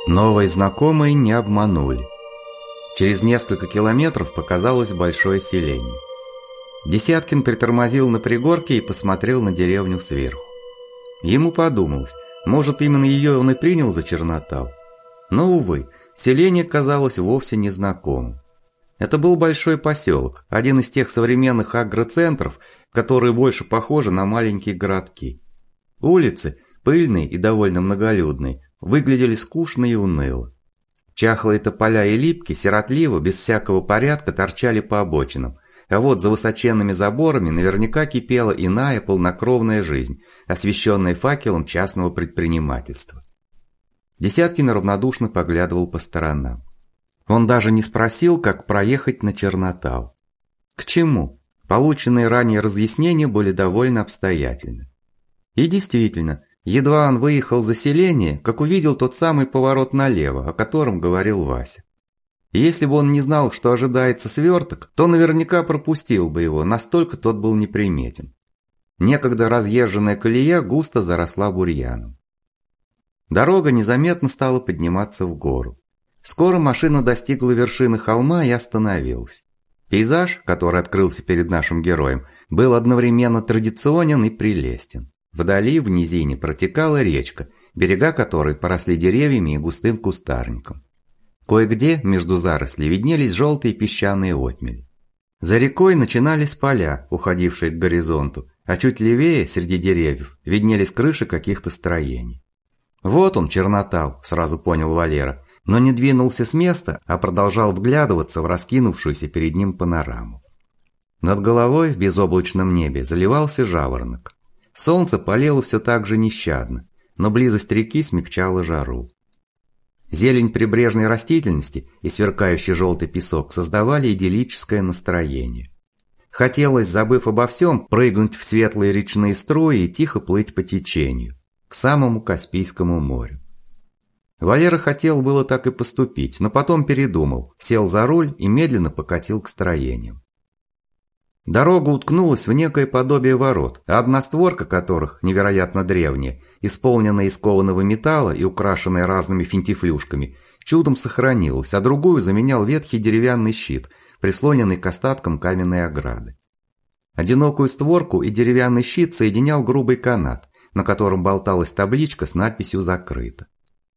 Новые знакомые не обманули. Через несколько километров показалось большое селение. Десяткин притормозил на пригорке и посмотрел на деревню сверху. Ему подумалось, может, именно ее он и принял за Чернотал. Но, увы, селение казалось вовсе незнакомым. Это был большой поселок, один из тех современных агроцентров, которые больше похожи на маленькие городки. Улицы, пыльные и довольно многолюдные, выглядели скучно и уныло. Чахлые тополя и липки сиротливо, без всякого порядка, торчали по обочинам, а вот за высоченными заборами наверняка кипела иная полнокровная жизнь, освещенная факелом частного предпринимательства. Десяткин равнодушно поглядывал по сторонам. Он даже не спросил, как проехать на Чернотал. К чему? Полученные ранее разъяснения были довольно обстоятельны. И действительно, едва он выехал за селение, как увидел тот самый поворот налево, о котором говорил Вася. Если бы он не знал, что ожидается сверток, то наверняка пропустил бы его, настолько тот был неприметен. Некогда разъезженная колея густо заросла бурьяном. Дорога незаметно стала подниматься в гору. Скоро машина достигла вершины холма и остановилась. Пейзаж, который открылся перед нашим героем, был одновременно традиционен и прелестен. Вдали, в низине, протекала речка, берега которой поросли деревьями и густым кустарником. Кое-где между зарослей виднелись желтые песчаные отмели. За рекой начинались поля, уходившие к горизонту, а чуть левее, среди деревьев, виднелись крыши каких-то строений. Вот он, Чернотал, сразу понял Валера, но не двинулся с места, а продолжал вглядываться в раскинувшуюся перед ним панораму. Над головой в безоблачном небе заливался жаворонок. Солнце палило все так же нещадно, но близость реки смягчала жару. Зелень прибрежной растительности и сверкающий желтый песок создавали идиллическое настроение. Хотелось, забыв обо всем, прыгнуть в светлые речные струи и тихо плыть по течению, к самому Каспийскому морю. Валера хотел было так и поступить, но потом передумал, сел за руль и медленно покатил к строениям. Дорога уткнулась в некое подобие ворот, а одна створка которых, невероятно древняя, исполненная из кованого металла и украшенная разными финтифлюшками, чудом сохранилась, а другую заменял ветхий деревянный щит, прислоненный к остаткам каменной ограды. Одинокую створку и деревянный щит соединял грубый канат, на котором болталась табличка с надписью «Закрыто».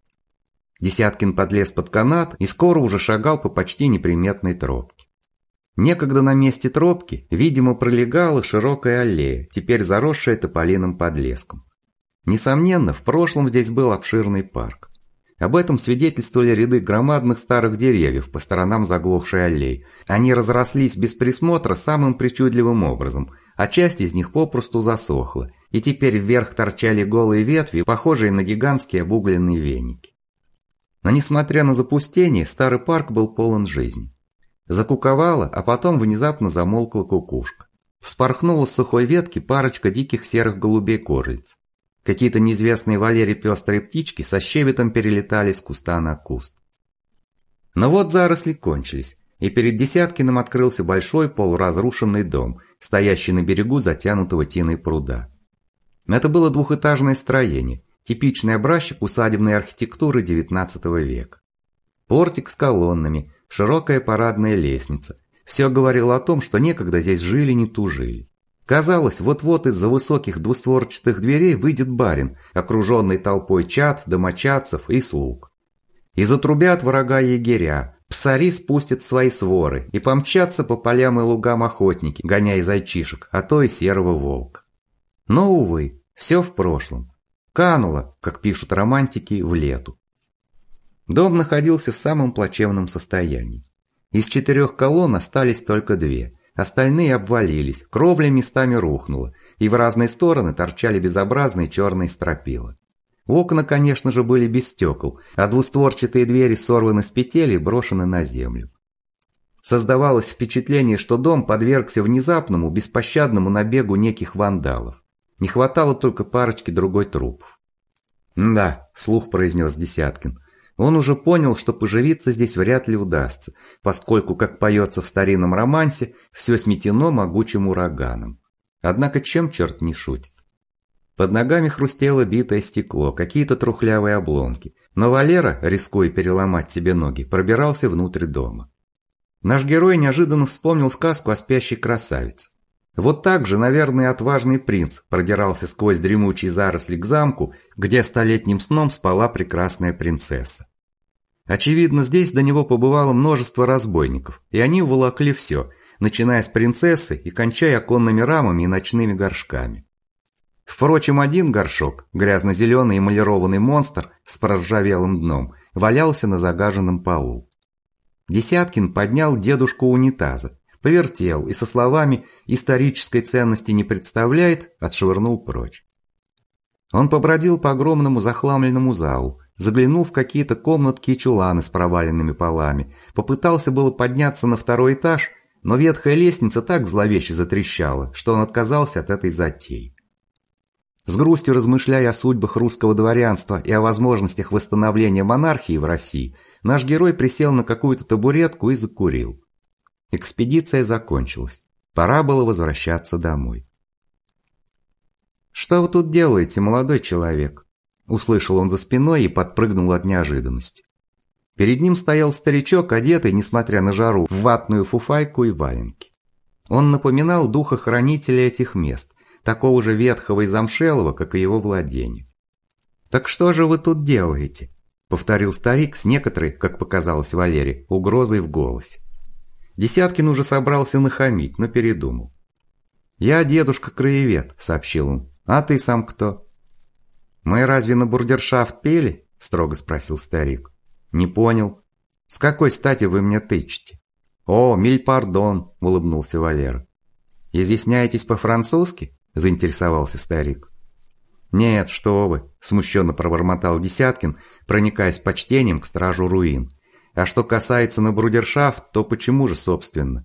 Десяткин подлез под канат и скоро уже шагал по почти неприметной тропке. Некогда на месте тропки, видимо, пролегала широкая аллея, теперь заросшая тополиным подлеском. Несомненно, в прошлом здесь был обширный парк. Об этом свидетельствовали ряды громадных старых деревьев по сторонам заглохшей аллеи. Они разрослись без присмотра самым причудливым образом, а часть из них попросту засохла, и теперь вверх торчали голые ветви, похожие на гигантские обугленные веники. Но несмотря на запустение, старый парк был полон жизни. Закуковала, а потом внезапно замолкла кукушка. Вспорхнула с сухой ветки парочка диких серых голубей-горлиц. Какие-то неизвестные Валере пестрые птички со щебетом перелетали с куста на куст. Но вот заросли кончились, и перед Десяткиным открылся большой полуразрушенный дом, стоящий на берегу затянутого тиной пруда. Это было двухэтажное строение, типичный образчик усадебной архитектуры XIX века. Портик с колоннами, широкая парадная лестница. Все говорило о том, что некогда здесь жили, не тужили. Казалось, вот-вот из-за высоких двустворчатых дверей выйдет барин, окруженный толпой чад, домочадцев и слуг. И затрубят врага егеря, псари спустят свои своры и помчатся по полям и лугам охотники, гоняя зайчишек, а то и серого волка. Но, увы, все в прошлом. Кануло, как пишут романтики, в лету. Дом находился в самом плачевном состоянии. Из 4 колонн остались только 2, остальные обвалились, кровля местами рухнула, и в разные стороны торчали безобразные черные стропила. Окна, конечно же, были без стекол, а двустворчатые двери сорваны с петель и брошены на землю. Создавалось впечатление, что дом подвергся внезапному, беспощадному набегу неких вандалов. Не хватало только парочки другой трупов. «Да», – вслух произнес Десяткин. Он уже понял, что поживиться здесь вряд ли удастся, поскольку, как поется в старинном романсе, все сметено могучим ураганом. Однако чем черт не шутит? Под ногами хрустело битое стекло, какие-то трухлявые обломки. Но Валера, рискуя переломать себе ноги, пробирался внутрь дома. Наш герой неожиданно вспомнил сказку о спящей красавице. Вот так же, наверное, отважный принц продирался сквозь дремучие заросли к замку, где столетним сном спала прекрасная принцесса. Очевидно, здесь до него побывало множество разбойников, и они уволокли все, начиная с принцессы и кончая оконными рамами и ночными горшками. Впрочем, один горшок, грязно-зеленый эмалированный монстр с проржавелым дном, валялся на загаженном полу. Десяткин поднял дедушку унитаза, повертел и со словами «исторической ценности не представляет» отшвырнул прочь. Он побродил по огромному захламленному залу, заглянул в какие-то комнатки и чуланы с проваленными полами, попытался было подняться на второй этаж, но ветхая лестница так зловеще затрещала, что он отказался от этой затеи. С грустью размышляя о судьбах русского дворянства и о возможностях восстановления монархии в России, наш герой присел на какую-то табуретку и закурил. Экспедиция закончилась. Пора было возвращаться домой. «Что вы тут делаете, молодой человек?» Услышал он за спиной и подпрыгнул от неожиданности. Перед ним стоял старичок, одетый, несмотря на жару, в ватную фуфайку и валенки. Он напоминал духохранителя этих мест, такого же ветхого и замшелого, как и его владение. «Так что же вы тут делаете?» — повторил старик с некоторой, как показалось Валере, угрозой в голосе. Десяткин уже собрался нахамить, но передумал. «Я дедушка-краевед», — сообщил он. «А ты сам кто?» «Мы разве на бурдершафт пели?» — строго спросил старик. «Не понял. С какой стати вы мне тычете?» «О, миль пардон», — улыбнулся Валера. «Изъясняетесь по-французски?» — заинтересовался старик. «Нет, что вы», — смущенно пробормотал Десяткин, проникаясь почтением к стражу руин. «А что касается на брудершафт, то почему же, собственно?»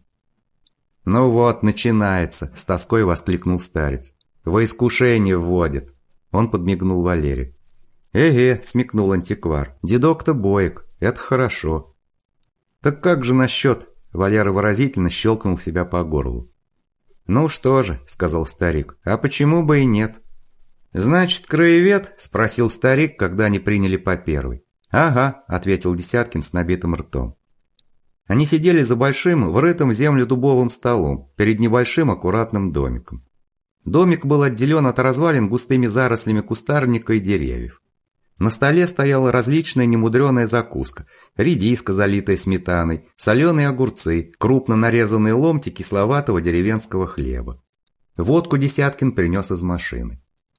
«Ну вот, начинается», — с тоской воскликнул старец. «Во искушение вводят». Он подмигнул Валере. «Эге», — смекнул антиквар, — «дедок-то боек, это хорошо». «Так как же насчет?» — Валера выразительно щелкнул себя по горлу. «Ну что же», — сказал старик, — «а почему бы и нет?» «Значит, краевед?» — спросил старик, когда они приняли по первой. «Ага», — ответил Десяткин с набитым ртом. Они сидели за большим, врытым в землю дубовым столом, перед небольшим аккуратным домиком. Домик был отделен от развалин густыми зарослями кустарника и деревьев. На столе стояла различная немудреная закуска: редиска, залитая сметаной, соленые огурцы, крупно нарезанные ломти кисловатого деревенского хлеба. Водку Десяткин принес из машины.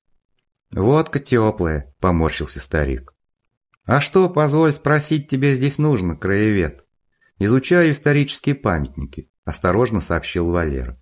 «Водка теплая», — поморщился старик. «А что, позволь спросить, тебе здесь нужно, краевед?» «Изучаю исторические памятники», — осторожно сообщил Валера.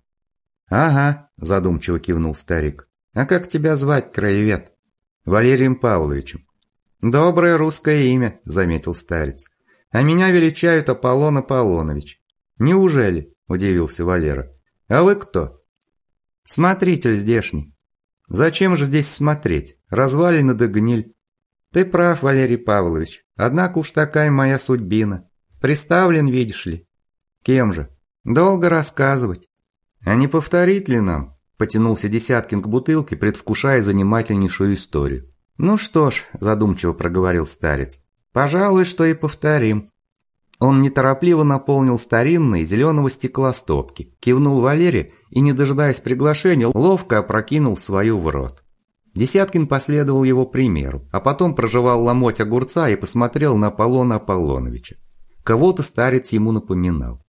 «Ага», – задумчиво кивнул старик. «А как тебя звать, краевед?» «Валерием Павловичем». «Доброе русское имя», – заметил старец. «А меня величают Аполлон Аполлонович». «Неужели?» – удивился Валера. «А вы кто?» «Смотритель здешний». «Зачем же здесь смотреть? Развалины да гниль». «Ты прав, Валерий Павлович. Однако уж такая моя судьбина. Приставлен, видишь ли». «Кем же?» «Долго рассказывать». «А не повторить ли нам?» – потянулся Десяткин к бутылке, предвкушая занимательнейшую историю. «Ну что ж», – задумчиво проговорил старец, – «пожалуй, что и повторим». Он неторопливо наполнил старинные зеленого стекла стопки, кивнул Валере и, не дожидаясь приглашения, ловко опрокинул свою в рот. Десяткин последовал его примеру, а потом прожевал ломоть огурца и посмотрел на Аполлона Аполлоновича. Кого-то старец ему напоминал.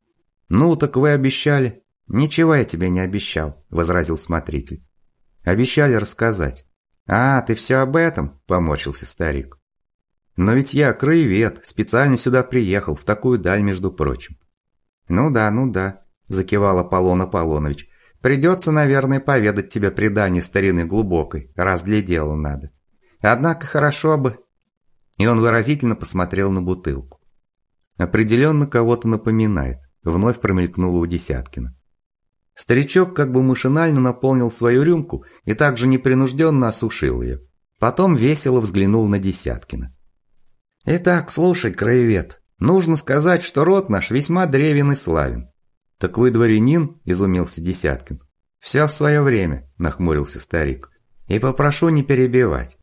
«Ну, так вы обещали». «Ничего я тебе не обещал», – возразил смотритель. «Обещали рассказать». «А, ты все об этом?» – поморщился старик. «Но ведь я краевед, специально сюда приехал, в такую даль, между прочим». Ну да», – закивал Аполлон Аполлонович. «Придется, наверное, поведать тебе предание старины глубокой, раз для дела надо. Однако хорошо бы». И он выразительно посмотрел на бутылку. «Определенно кого-то напоминает», – вновь промелькнуло у Десяткина. Старичок как бы машинально наполнил свою рюмку и также непринужденно осушил ее. Потом весело взглянул на Десяткина. «Итак, слушай, краевед, нужно сказать, что род наш весьма древен и славен». «Так вы дворянин?» – изумился Десяткин. «Все в свое время», – нахмурился старик. И попрошу не перебивать.